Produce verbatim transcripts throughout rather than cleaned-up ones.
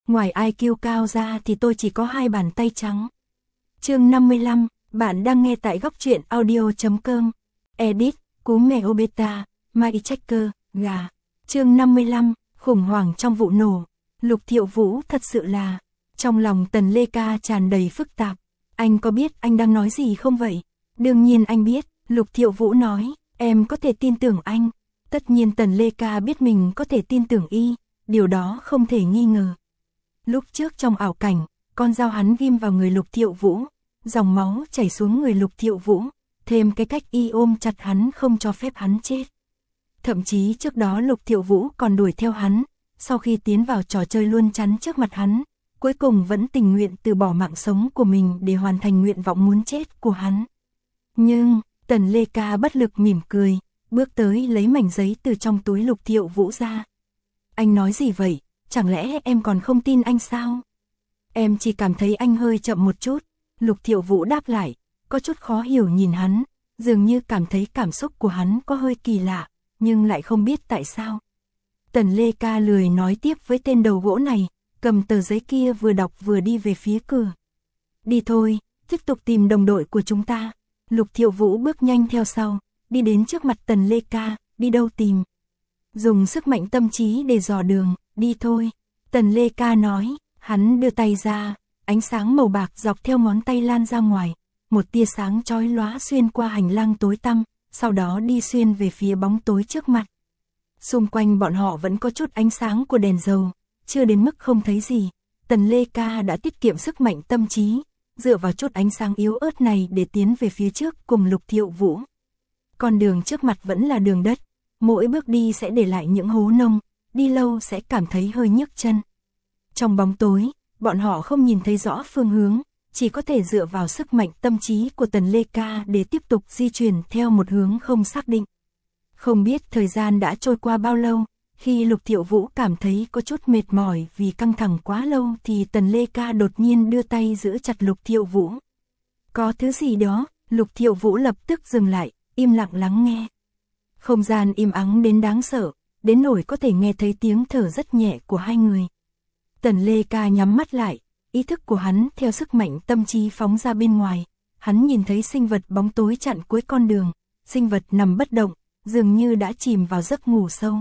ngoài i kiu cao ra thì tôi chỉ có hai bàn tay trắng. Chương năm mươi lăm, bạn đang nghe tại góc truyện audio chấm com. Edit, cú mèo beta, Mike Checker, gà. Chương năm mươi lăm, khủng hoảng trong vụ nổ. Lục Thiệu Vũ thật sự là, trong lòng Tần Lê Ca tràn đầy phức tạp. Anh có biết anh đang nói gì không vậy? Đương nhiên anh biết, Lục Thiệu Vũ nói, em có thể tin tưởng anh. Tất nhiên Tần Lê Ca biết mình có thể tin tưởng y, điều đó không thể nghi ngờ. Lúc trước trong ảo cảnh, con dao hắn ghim vào người Lục Thiệu Vũ, dòng máu chảy xuống người Lục Thiệu Vũ, thêm cái cách y ôm chặt hắn không cho phép hắn chết. Thậm chí trước đó Lục Thiệu Vũ còn đuổi theo hắn, sau khi tiến vào trò chơi luôn chắn trước mặt hắn, cuối cùng vẫn tình nguyện từ bỏ mạng sống của mình để hoàn thành nguyện vọng muốn chết của hắn. Nhưng, Tần Lê Ca bất lực mỉm cười, bước tới lấy mảnh giấy từ trong túi Lục Thiệu Vũ ra. Anh nói gì vậy? Chẳng lẽ em còn không tin anh sao? Em chỉ cảm thấy anh hơi chậm một chút. Lục Thiệu Vũ đáp lại, có chút khó hiểu nhìn hắn, dường như cảm thấy cảm xúc của hắn có hơi kỳ lạ, nhưng lại không biết tại sao. Tần Lê Ca lười nói tiếp với tên đầu gỗ này, cầm tờ giấy kia vừa đọc vừa đi về phía cửa. Đi thôi, tiếp tục tìm đồng đội của chúng ta. Lục Thiệu Vũ bước nhanh theo sau, đi đến trước mặt Tần Lê Ca, đi đâu tìm? Dùng sức mạnh tâm trí để dò đường, đi thôi. Tần Lê Ca nói, hắn đưa tay ra, ánh sáng màu bạc dọc theo ngón tay lan ra ngoài, một tia sáng chói lóa xuyên qua hành lang tối tăm, sau đó đi xuyên về phía bóng tối trước mặt. Xung quanh bọn họ vẫn có chút ánh sáng của đèn dầu, chưa đến mức không thấy gì. Tần Lê Ca đã tiết kiệm sức mạnh tâm trí, dựa vào chút ánh sáng yếu ớt này để tiến về phía trước cùng Lục Thiệu Vũ. Con đường trước mặt vẫn là đường đất, mỗi bước đi sẽ để lại những hố nông, đi lâu sẽ cảm thấy hơi nhức chân. Trong bóng tối, bọn họ không nhìn thấy rõ phương hướng, chỉ có thể dựa vào sức mạnh tâm trí của Tần Lê Ca để tiếp tục di chuyển theo một hướng không xác định. Không biết thời gian đã trôi qua bao lâu, khi Lục Thiệu Vũ cảm thấy có chút mệt mỏi vì căng thẳng quá lâu thì Tần Lê Ca đột nhiên đưa tay giữ chặt Lục Thiệu Vũ. Có thứ gì đó, Lục Thiệu Vũ lập tức dừng lại, im lặng lắng nghe. Không gian im ắng đến đáng sợ, đến nỗi có thể nghe thấy tiếng thở rất nhẹ của hai người. Tần Lê Ca nhắm mắt lại, ý thức của hắn theo sức mạnh tâm trí phóng ra bên ngoài. Hắn nhìn thấy sinh vật bóng tối chặn cuối con đường, sinh vật nằm bất động, dường như đã chìm vào giấc ngủ sâu.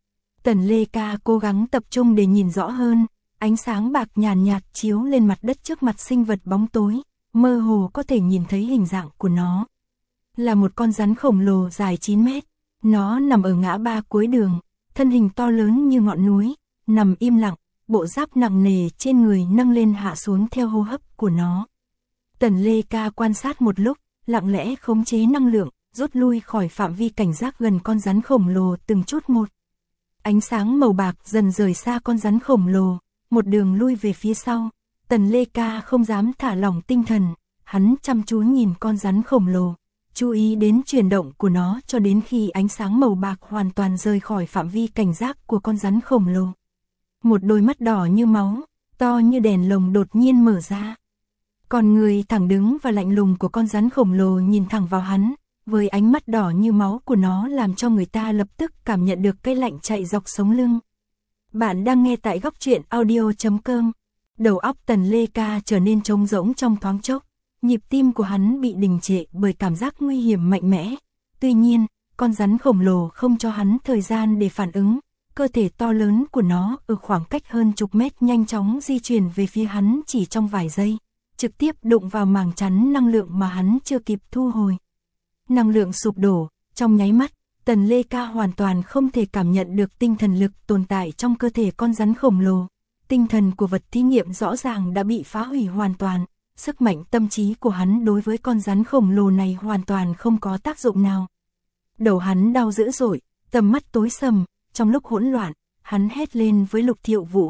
Tần Lê Ca cố gắng tập trung để nhìn rõ hơn, ánh sáng bạc nhàn nhạt chiếu lên mặt đất trước mặt sinh vật bóng tối, mơ hồ có thể nhìn thấy hình dạng của nó. Là một con rắn khổng lồ dài chín mét, nó nằm ở ngã ba cuối đường, thân hình to lớn như ngọn núi, nằm im lặng, bộ giáp nặng nề trên người nâng lên hạ xuống theo hô hấp của nó. Tần Lê Ca quan sát một lúc, lặng lẽ khống chế năng lượng, rút lui khỏi phạm vi cảnh giác gần con rắn khổng lồ từng chút một. Ánh sáng màu bạc dần rời xa con rắn khổng lồ, một đường lui về phía sau. Tần Lê Ca không dám thả lỏng tinh thần, hắn chăm chú nhìn con rắn khổng lồ, chú ý đến chuyển động của nó cho đến khi ánh sáng màu bạc hoàn toàn rời khỏi phạm vi cảnh giác của con rắn khổng lồ. Một đôi mắt đỏ như máu, to như đèn lồng đột nhiên mở ra. Con người thẳng đứng và lạnh lùng của con rắn khổng lồ nhìn thẳng vào hắn, với ánh mắt đỏ như máu của nó làm cho người ta lập tức cảm nhận được cái lạnh chạy dọc sống lưng. Bạn đang nghe tại góc truyện audio chấm com. Đầu óc Tần Lê Ca trở nên trống rỗng trong thoáng chốc, nhịp tim của hắn bị đình trệ bởi cảm giác nguy hiểm mạnh mẽ. Tuy nhiên, con rắn khổng lồ không cho hắn thời gian để phản ứng, cơ thể to lớn của nó ở khoảng cách hơn chục mét nhanh chóng di chuyển về phía hắn chỉ trong vài giây, trực tiếp đụng vào màng chắn năng lượng mà hắn chưa kịp thu hồi. Năng lượng sụp đổ, trong nháy mắt, Tần Lê Ca hoàn toàn không thể cảm nhận được tinh thần lực tồn tại trong cơ thể con rắn khổng lồ. Tinh thần của vật thí nghiệm rõ ràng đã bị phá hủy hoàn toàn, sức mạnh tâm trí của hắn đối với con rắn khổng lồ này hoàn toàn không có tác dụng nào. Đầu hắn đau dữ dội, tầm mắt tối sầm, trong lúc hỗn loạn, hắn hét lên với Lục Thiệu Vũ.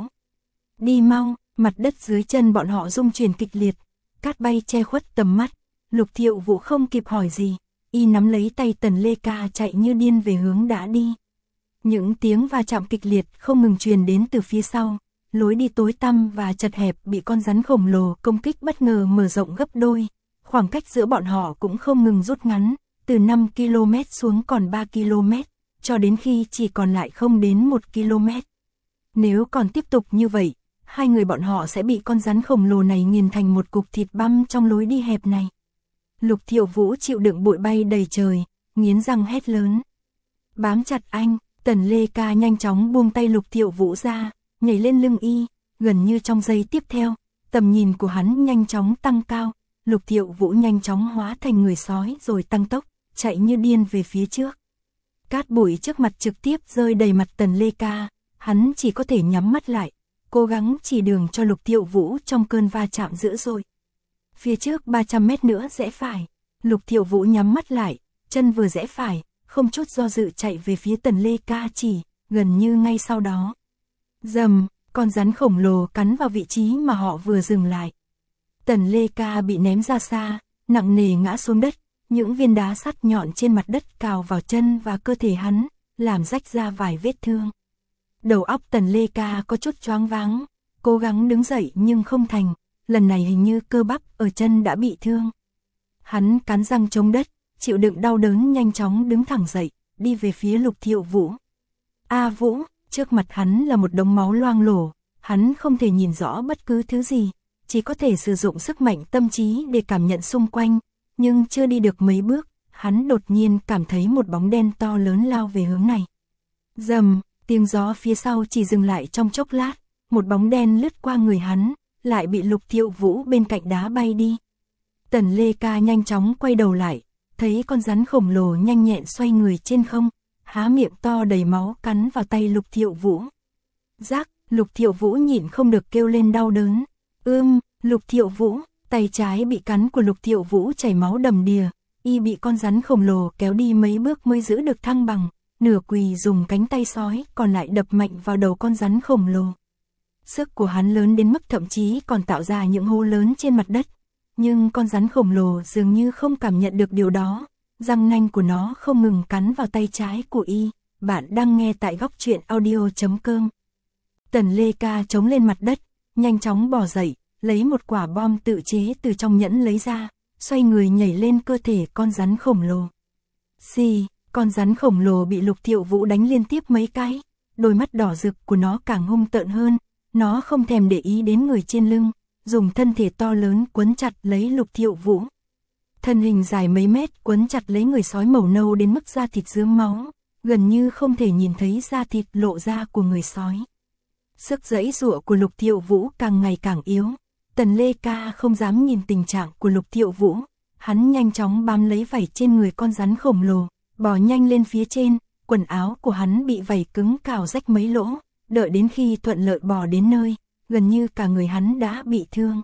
Đi mau, mặt đất dưới chân bọn họ rung chuyển kịch liệt, cát bay che khuất tầm mắt. Lục Thiệu Vũ không kịp hỏi gì, y nắm lấy tay Tần Lê Ca chạy như điên về hướng đã đi. Những tiếng va chạm kịch liệt không ngừng truyền đến từ phía sau, lối đi tối tăm và chật hẹp bị con rắn khổng lồ công kích bất ngờ mở rộng gấp đôi, khoảng cách giữa bọn họ cũng không ngừng rút ngắn, từ năm ki lô mét xuống còn ba ki lô mét, cho đến khi chỉ còn lại không đến một ki lô mét. Nếu còn tiếp tục như vậy, hai người bọn họ sẽ bị con rắn khổng lồ này nghiền thành một cục thịt băm trong lối đi hẹp này. Lục Thiệu Vũ chịu đựng bụi bay đầy trời, nghiến răng hét lớn. Bám chặt anh, Tần Lê Ca nhanh chóng buông tay Lục Thiệu Vũ ra, nhảy lên lưng y, gần như trong giây tiếp theo, tầm nhìn của hắn nhanh chóng tăng cao, Lục Thiệu Vũ nhanh chóng hóa thành người sói rồi tăng tốc, chạy như điên về phía trước. Cát bụi trước mặt trực tiếp rơi đầy mặt Tần Lê Ca, hắn chỉ có thể nhắm mắt lại, cố gắng chỉ đường cho Lục Thiệu Vũ trong cơn va chạm dữ dội. Phía trước ba trăm mét nữa rẽ phải, Lục Thiệu Vũ nhắm mắt lại, chân vừa rẽ phải, không chút do dự chạy về phía Tần Lê Ca chỉ, gần như ngay sau đó. Rầm, con rắn khổng lồ cắn vào vị trí mà họ vừa dừng lại. Tần Lê Ca bị ném ra xa, nặng nề ngã xuống đất, những viên đá sắt nhọn trên mặt đất cào vào chân và cơ thể hắn, làm rách ra vài vết thương. Đầu óc Tần Lê Ca có chút choáng váng, cố gắng đứng dậy nhưng không thành, lần này hình như cơ bắp ở chân đã bị thương. Hắn cắn răng chống đất, chịu đựng đau đớn nhanh chóng đứng thẳng dậy, đi về phía Lục Thiệu Vũ. A Vũ, trước mặt hắn là một đống máu loang lổ, hắn không thể nhìn rõ bất cứ thứ gì, chỉ có thể sử dụng sức mạnh tâm trí để cảm nhận xung quanh, nhưng chưa đi được mấy bước, hắn đột nhiên cảm thấy một bóng đen to lớn lao về hướng này. Rầm, tiếng gió phía sau chỉ dừng lại trong chốc lát, một bóng đen lướt qua người hắn, lại bị Lục Thiệu Vũ bên cạnh đá bay đi. Tần Lê Ca nhanh chóng quay đầu lại, thấy con rắn khổng lồ nhanh nhẹn xoay người trên không, há miệng to đầy máu cắn vào tay Lục Thiệu Vũ. Rắc, Lục Thiệu Vũ nhịn không được kêu lên đau đớn. Ưm, Lục Thiệu Vũ, tay trái bị cắn của Lục Thiệu Vũ chảy máu đầm đìa, y bị con rắn khổng lồ kéo đi mấy bước mới giữ được thăng bằng, nửa quỳ dùng cánh tay sói còn lại đập mạnh vào đầu con rắn khổng lồ. Sức của hắn lớn đến mức thậm chí còn tạo ra những hố lớn trên mặt đất, nhưng con rắn khổng lồ dường như không cảm nhận được điều đó, răng nanh của nó không ngừng cắn vào tay trái của y. Bạn đang nghe tại góc truyện audio chấm com. Tần Lê Ca chống lên mặt đất, nhanh chóng bò dậy, lấy một quả bom tự chế từ trong nhẫn lấy ra, xoay người nhảy lên cơ thể con rắn khổng lồ. Xì, con rắn khổng lồ bị Lục Thiệu Vũ đánh liên tiếp mấy cái, đôi mắt đỏ rực của nó càng hung tợn hơn, nó không thèm để ý đến người trên lưng, dùng thân thể to lớn quấn chặt lấy Lục Thiệu Vũ. Thân hình dài mấy mét quấn chặt lấy người sói màu nâu đến mức da thịt rướm máu, gần như không thể nhìn thấy da thịt lộ ra của người sói. Sức giãy giụa của Lục Thiệu Vũ càng ngày càng yếu. Tần Lê Ca không dám nhìn tình trạng của Lục Thiệu Vũ, hắn nhanh chóng bám lấy vảy trên người con rắn khổng lồ, bò nhanh lên phía trên, quần áo của hắn bị vảy cứng cào rách mấy lỗ, đợi đến khi thuận lợi bò đến nơi, gần như cả người hắn đã bị thương.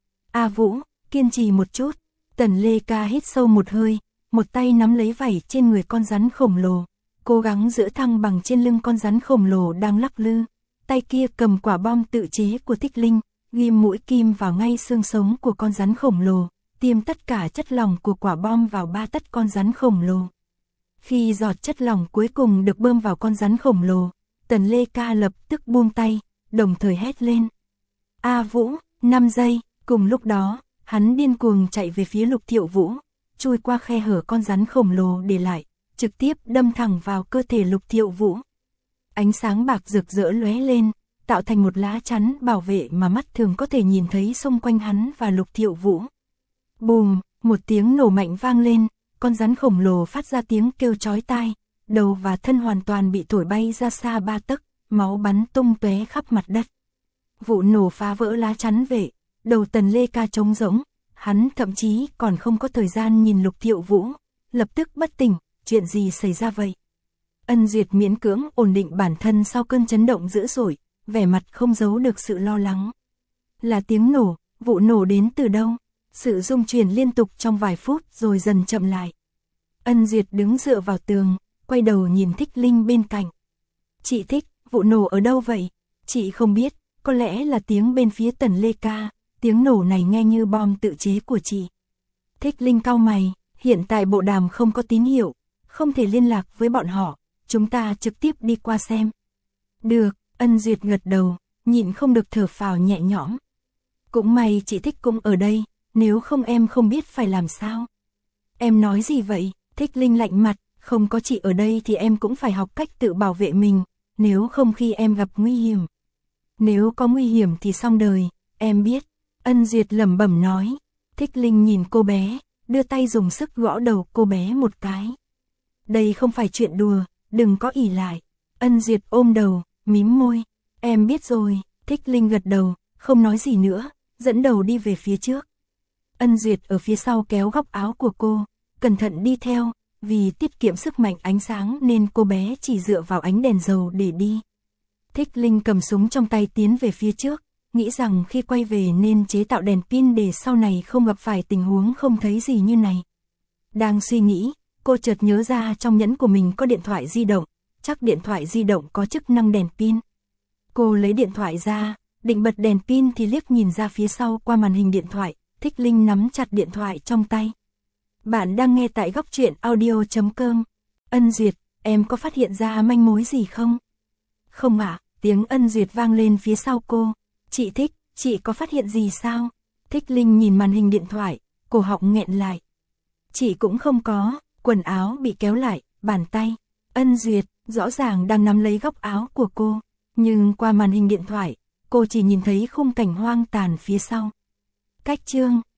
A Vũ, kiên trì một chút. Tần Lê Ca hít sâu một hơi, một tay nắm lấy vảy trên người con rắn khổng lồ, cố gắng giữ thăng bằng trên lưng con rắn khổng lồ đang lắc lư, tay kia cầm quả bom tự chế của Thích Linh, ghim mũi kim vào ngay xương sống của con rắn khổng lồ, tiêm tất cả chất lỏng của quả bom vào ba tấc con rắn khổng lồ. Khi giọt chất lỏng cuối cùng được bơm vào con rắn khổng lồ, Tần Lê Ca lập tức buông tay, đồng thời hét lên. A Vũ, năm giây, cùng lúc đó, hắn điên cuồng chạy về phía Lục Thiệu Vũ, chui qua khe hở con rắn khổng lồ để lại, trực tiếp đâm thẳng vào cơ thể Lục Thiệu Vũ. Ánh sáng bạc rực rỡ lóe lên, tạo thành một lá chắn bảo vệ mà mắt thường có thể nhìn thấy xung quanh hắn và Lục Thiệu Vũ. Bùm, một tiếng nổ mạnh vang lên, con rắn khổng lồ phát ra tiếng kêu chói tai, đầu và thân hoàn toàn bị thổi bay ra xa ba tấc, máu bắn tung tóe khắp mặt đất. Vụ nổ phá vỡ lá chắn vệ, đầu Tần Lê Ca trống rỗng, hắn thậm chí còn không có thời gian nhìn Lục Thiệu Vũ, lập tức bất tỉnh, chuyện gì xảy ra vậy? Ân Duyệt miễn cưỡng ổn định bản thân sau cơn chấn động dữ dội, vẻ mặt không giấu được sự lo lắng. Là tiếng nổ, vụ nổ đến từ đâu? Sự rung chuyển liên tục trong vài phút rồi dần chậm lại. Ân Duyệt đứng dựa vào tường, quay đầu nhìn Thích Linh bên cạnh. Chị Thích, vụ nổ ở đâu vậy? Chị không biết, có lẽ là tiếng bên phía Tần Lê Ca, tiếng nổ này nghe như bom tự chế của chị. Thích Linh cau mày, hiện tại bộ đàm không có tín hiệu, không thể liên lạc với bọn họ, chúng ta trực tiếp đi qua xem. Được, Ân Duyệt gật đầu, nhịn không được thở phào nhẹ nhõm. Cũng may chị Thích cũng ở đây, nếu không em không biết phải làm sao. Em nói gì vậy? Thích Linh lạnh mặt, không có chị ở đây thì em cũng phải học cách tự bảo vệ mình, nếu không khi em gặp nguy hiểm. Nếu có nguy hiểm thì xong đời, em biết. Ân Duyệt lẩm bẩm nói. Thích Linh nhìn cô bé, đưa tay dùng sức gõ đầu cô bé một cái. Đây không phải chuyện đùa, đừng có ỉ lại. Ân Duyệt ôm đầu, mím môi. Em biết rồi. Thích Linh gật đầu, không nói gì nữa, dẫn đầu đi về phía trước. Ân Duyệt ở phía sau kéo góc áo của cô, cẩn thận đi theo, vì tiết kiệm sức mạnh ánh sáng nên cô bé chỉ dựa vào ánh đèn dầu để đi. Thích Linh cầm súng trong tay tiến về phía trước, nghĩ rằng khi quay về nên chế tạo đèn pin để sau này không gặp phải tình huống không thấy gì như này. Đang suy nghĩ, cô chợt nhớ ra trong nhẫn của mình có điện thoại di động, chắc điện thoại di động có chức năng đèn pin. Cô lấy điện thoại ra, định bật đèn pin thì liếc nhìn ra phía sau qua màn hình điện thoại, Thích Linh nắm chặt điện thoại trong tay. Bạn đang nghe tại góc truyện audio chấm com. Ân Duyệt, em có phát hiện ra manh mối gì không? Không ạ, tiếng Ân Duyệt vang lên phía sau cô. Chị Thích, chị có phát hiện gì sao? Thích Linh nhìn màn hình điện thoại, cổ họng nghẹn lại. Chị cũng không có, quần áo bị kéo lại, bàn tay. Ân Duyệt, rõ ràng đang nắm lấy góc áo của cô. Nhưng qua màn hình điện thoại, cô chỉ nhìn thấy khung cảnh hoang tàn phía sau. Cách chương